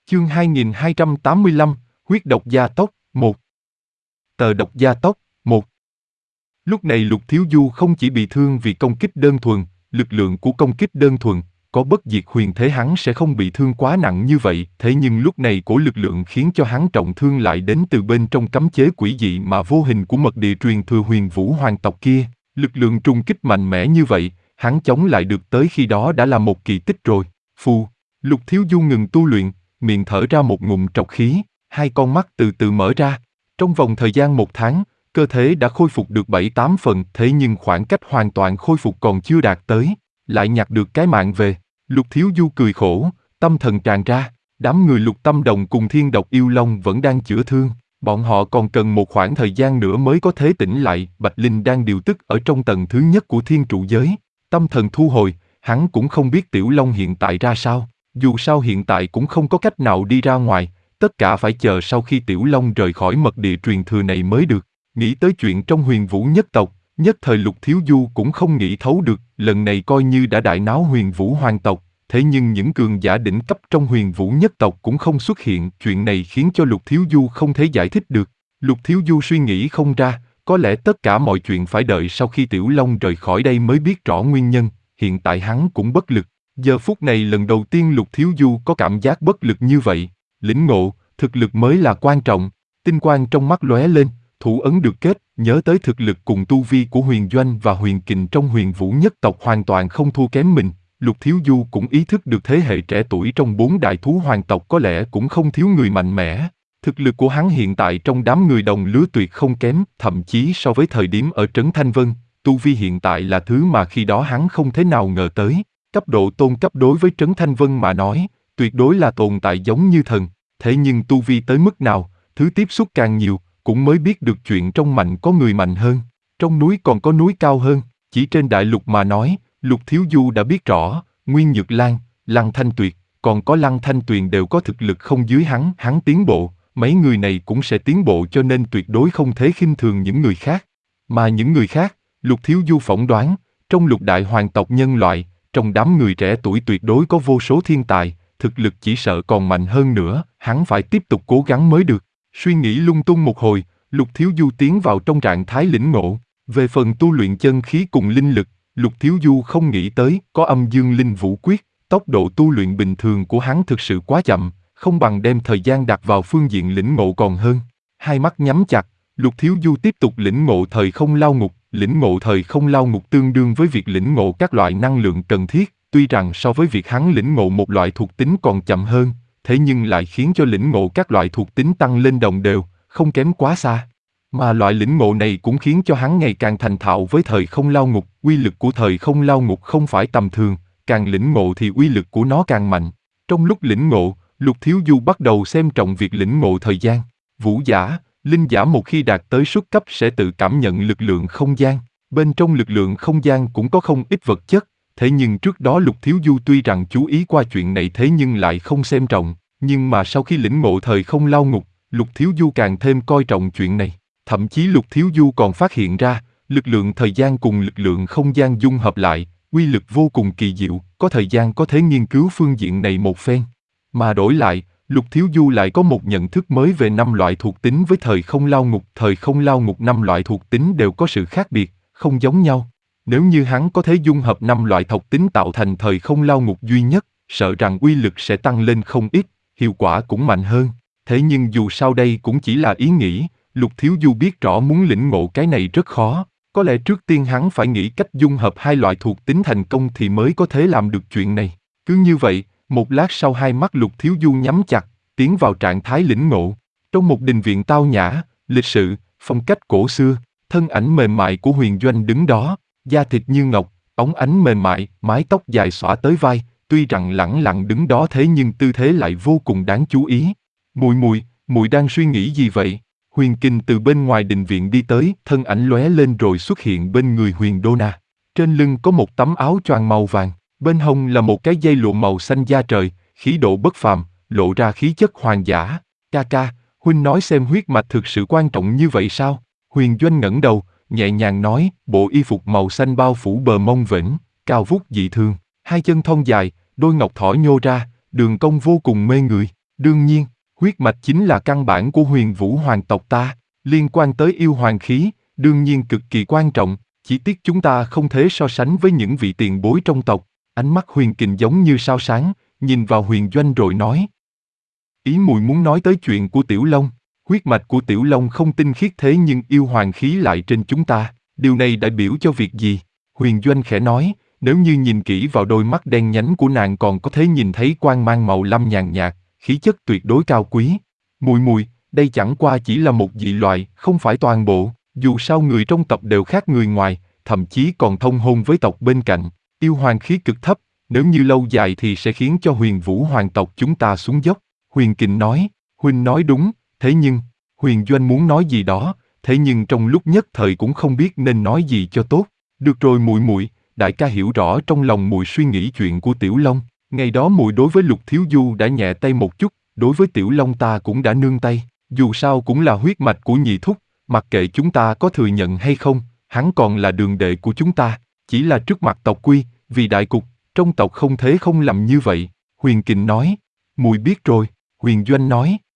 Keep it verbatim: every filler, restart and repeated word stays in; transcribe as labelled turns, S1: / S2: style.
S1: Chương hai nghìn hai trăm tám mươi lăm, huyết độc gia tốc, một. Tờ độc gia tốc, một. Lúc này Lục Thiếu Du không chỉ bị thương vì công kích đơn thuần, lực lượng của công kích đơn thuần, có bất diệt huyền thế hắn sẽ không bị thương quá nặng như vậy, thế nhưng lúc này cổ lực lượng khiến cho hắn trọng thương lại đến từ bên trong cấm chế quỷ dị mà vô hình của mật địa truyền thừa Huyền Vũ hoàng tộc kia, lực lượng trùng kích mạnh mẽ như vậy, hắn chống lại được tới khi đó đã là một kỳ tích rồi. Phù, Lục Thiếu Du ngừng tu luyện, miệng thở ra một ngụm trọc khí, hai con mắt từ từ mở ra. Trong vòng thời gian một tháng, cơ thể đã khôi phục được bảy tám phần, thế nhưng khoảng cách hoàn toàn khôi phục còn chưa đạt tới, lại nhặt được cái mạng về. Lục Thiếu Du cười khổ, tâm thần tràn ra, đám người Lục Tâm Đồng cùng Thiên Độc Yêu Long vẫn đang chữa thương, bọn họ còn cần một khoảng thời gian nữa mới có thể tỉnh lại. Bạch Linh đang điều tức ở trong tầng thứ nhất của Thiên Trụ Giới, tâm thần thu hồi, hắn cũng không biết Tiểu Long hiện tại ra sao, dù sao hiện tại cũng không có cách nào đi ra ngoài, tất cả phải chờ sau khi Tiểu Long rời khỏi mật địa truyền thừa này mới được. Nghĩ tới chuyện trong Huyền Vũ nhất tộc, nhất thời Lục Thiếu Du cũng không nghĩ thấu được, lần này coi như đã đại náo Huyền Vũ hoàng tộc, thế nhưng những cường giả đỉnh cấp trong Huyền Vũ nhất tộc cũng không xuất hiện, chuyện này khiến cho Lục Thiếu Du không thể giải thích được. Lục Thiếu Du suy nghĩ không ra, có lẽ tất cả mọi chuyện phải đợi sau khi Tiểu Long rời khỏi đây mới biết rõ nguyên nhân, hiện tại hắn cũng bất lực. Giờ phút này lần đầu tiên Lục Thiếu Du có cảm giác bất lực như vậy, lĩnh ngộ, thực lực mới là quan trọng, tinh quang trong mắt lóe lên, thủ ấn được kết, nhớ tới thực lực cùng tu vi của Huyền Doanh và Huyền Kình trong Huyền Vũ nhất tộc hoàn toàn không thua kém mình, Lục Thiếu Du cũng ý thức được thế hệ trẻ tuổi trong bốn đại thú hoàng tộc có lẽ cũng không thiếu người mạnh mẽ. Thực lực của hắn hiện tại trong đám người đồng lứa tuyệt không kém, thậm chí so với thời điểm ở Trấn Thanh Vân, tu vi hiện tại là thứ mà khi đó hắn không thể nào ngờ tới. Cấp độ tôn cấp đối với Trấn Thanh Vân mà nói, tuyệt đối là tồn tại giống như thần, thế nhưng tu vi tới mức nào, thứ tiếp xúc càng nhiều, cũng mới biết được chuyện trong mạnh có người mạnh hơn, trong núi còn có núi cao hơn, chỉ trên đại lục mà nói, Lục Thiếu Du đã biết rõ, Nguyên Nhược Lan, Lăng Thanh Tuyệt, còn có Lăng Thanh Tuyền đều có thực lực không dưới hắn, hắn tiến bộ, mấy người này cũng sẽ tiến bộ cho nên tuyệt đối không thể khinh thường những người khác. Mà những người khác, Lục Thiếu Du phỏng đoán, trong lục đại hoàng tộc nhân loại, trong đám người trẻ tuổi tuyệt đối có vô số thiên tài, thực lực chỉ sợ còn mạnh hơn nữa, hắn phải tiếp tục cố gắng mới được. Suy nghĩ lung tung một hồi, Lục Thiếu Du tiến vào trong trạng thái lĩnh ngộ. Về phần tu luyện chân khí cùng linh lực, Lục Thiếu Du không nghĩ tới, có âm dương linh vũ quyết, tốc độ tu luyện bình thường của hắn thực sự quá chậm, không bằng đem thời gian đặt vào phương diện lĩnh ngộ còn hơn. Hai mắt nhắm chặt, Lục Thiếu Du tiếp tục lĩnh ngộ thời không lao ngục. Lĩnh ngộ thời không lao ngục tương đương với việc lĩnh ngộ các loại năng lượng cần thiết, tuy rằng so với việc hắn lĩnh ngộ một loại thuộc tính còn chậm hơn, thế nhưng lại khiến cho lĩnh ngộ các loại thuộc tính tăng lên đồng đều, không kém quá xa. Mà loại lĩnh ngộ này cũng khiến cho hắn ngày càng thành thạo với thời không lao ngục, uy lực của thời không lao ngục không phải tầm thường, càng lĩnh ngộ thì uy lực của nó càng mạnh. Trong lúc lĩnh ngộ, Lục Thiếu Du bắt đầu xem trọng việc lĩnh ngộ thời gian. Vũ giả, linh giả một khi đạt tới xuất cấp sẽ tự cảm nhận lực lượng không gian, bên trong lực lượng không gian cũng có không ít vật chất, thế nhưng trước đó Lục Thiếu Du tuy rằng chú ý qua chuyện này thế nhưng lại không xem trọng, nhưng mà sau khi lĩnh ngộ thời không lao ngục, Lục Thiếu Du càng thêm coi trọng chuyện này, thậm chí Lục Thiếu Du còn phát hiện ra, lực lượng thời gian cùng lực lượng không gian dung hợp lại, uy lực vô cùng kỳ diệu, có thời gian có thể nghiên cứu phương diện này một phen. Mà đổi lại, Lục Thiếu Du lại có một nhận thức mới về năm loại thuộc tính với thời không lao ngục. Thời không lao ngục năm loại thuộc tính đều có sự khác biệt, không giống nhau. Nếu như hắn có thể dung hợp năm loại thuộc tính tạo thành thời không lao ngục duy nhất, sợ rằng uy lực sẽ tăng lên không ít, hiệu quả cũng mạnh hơn. Thế nhưng dù sao đây cũng chỉ là ý nghĩ, Lục Thiếu Du biết rõ muốn lĩnh ngộ cái này rất khó. Có lẽ trước tiên hắn phải nghĩ cách dung hợp hai loại thuộc tính thành công thì mới có thể làm được chuyện này. Cứ như vậy, một lát sau hai mắt Lục Thiếu Du nhắm chặt, tiến vào trạng thái lĩnh ngộ. Trong một đình viện tao nhã, lịch sự, phong cách cổ xưa, thân ảnh mềm mại của Huyền Doanh đứng đó, da thịt như ngọc, óng ánh mềm mại, mái tóc dài xõa tới vai, tuy rằng lẳng lặng đứng đó thế nhưng tư thế lại vô cùng đáng chú ý. Mùi mùi, mùi đang suy nghĩ gì vậy? Huyền Kình từ bên ngoài đình viện đi tới, thân ảnh lóe lên rồi xuất hiện bên người Huyền Đô Na. Trên lưng có một tấm áo choàng màu vàng, bên hông là một cái dây lụa màu xanh da trời, khí độ bất phàm, lộ ra khí chất hoàng giả. Ca ca, huynh nói xem huyết mạch thực sự quan trọng như vậy sao? Huyền Doanh ngẩng đầu, nhẹ nhàng nói, bộ y phục màu xanh bao phủ bờ mông vểnh, cao vút dị thường, hai chân thon dài, đôi ngọc thỏ nhô ra, đường cong vô cùng mê người. Đương nhiên, huyết mạch chính là căn bản của Huyền Vũ hoàng tộc ta, liên quan tới yêu hoàng khí, đương nhiên cực kỳ quan trọng, chỉ tiếc chúng ta không thể so sánh với những vị tiền bối trong tộc. Ánh mắt Huyền Kình giống như sao sáng, nhìn vào Huyền Doanh rồi nói. Ý mùi muốn nói tới chuyện của Tiểu Long, huyết mạch của Tiểu Long không tinh khiết thế nhưng yêu hoàng khí lại trên chúng ta, điều này đại biểu cho việc gì? Huyền Doanh khẽ nói, nếu như nhìn kỹ vào đôi mắt đen nhánh của nàng còn có thể nhìn thấy quang mang màu lam nhàn nhạt, khí chất tuyệt đối cao quý. Mùi mùi, đây chẳng qua chỉ là một dị loại, không phải toàn bộ, dù sao người trong tộc đều khác người ngoài, thậm chí còn thông hôn với tộc bên cạnh, yêu hoàng khí cực thấp, nếu như lâu dài thì sẽ khiến cho Huyền Vũ hoàng tộc chúng ta xuống dốc. Huyền Kình nói, huynh nói đúng, thế nhưng, Huyền Doanh muốn nói gì đó, thế nhưng trong lúc nhất thời cũng không biết nên nói gì cho tốt. Được rồi muội muội, đại ca hiểu rõ trong lòng muội suy nghĩ chuyện của Tiểu Long, ngày đó muội đối với Lục Thiếu Du đã nhẹ tay một chút, đối với Tiểu Long ta cũng đã nương tay, dù sao cũng là huyết mạch của nhị thúc, mặc kệ chúng ta có thừa nhận hay không, hắn còn là đường đệ của chúng ta, chỉ là trước mặt tộc quy, vì đại cục, trong tộc không thể không làm như vậy. Huyền Kình nói, muội biết rồi. Huyền Doanh nói,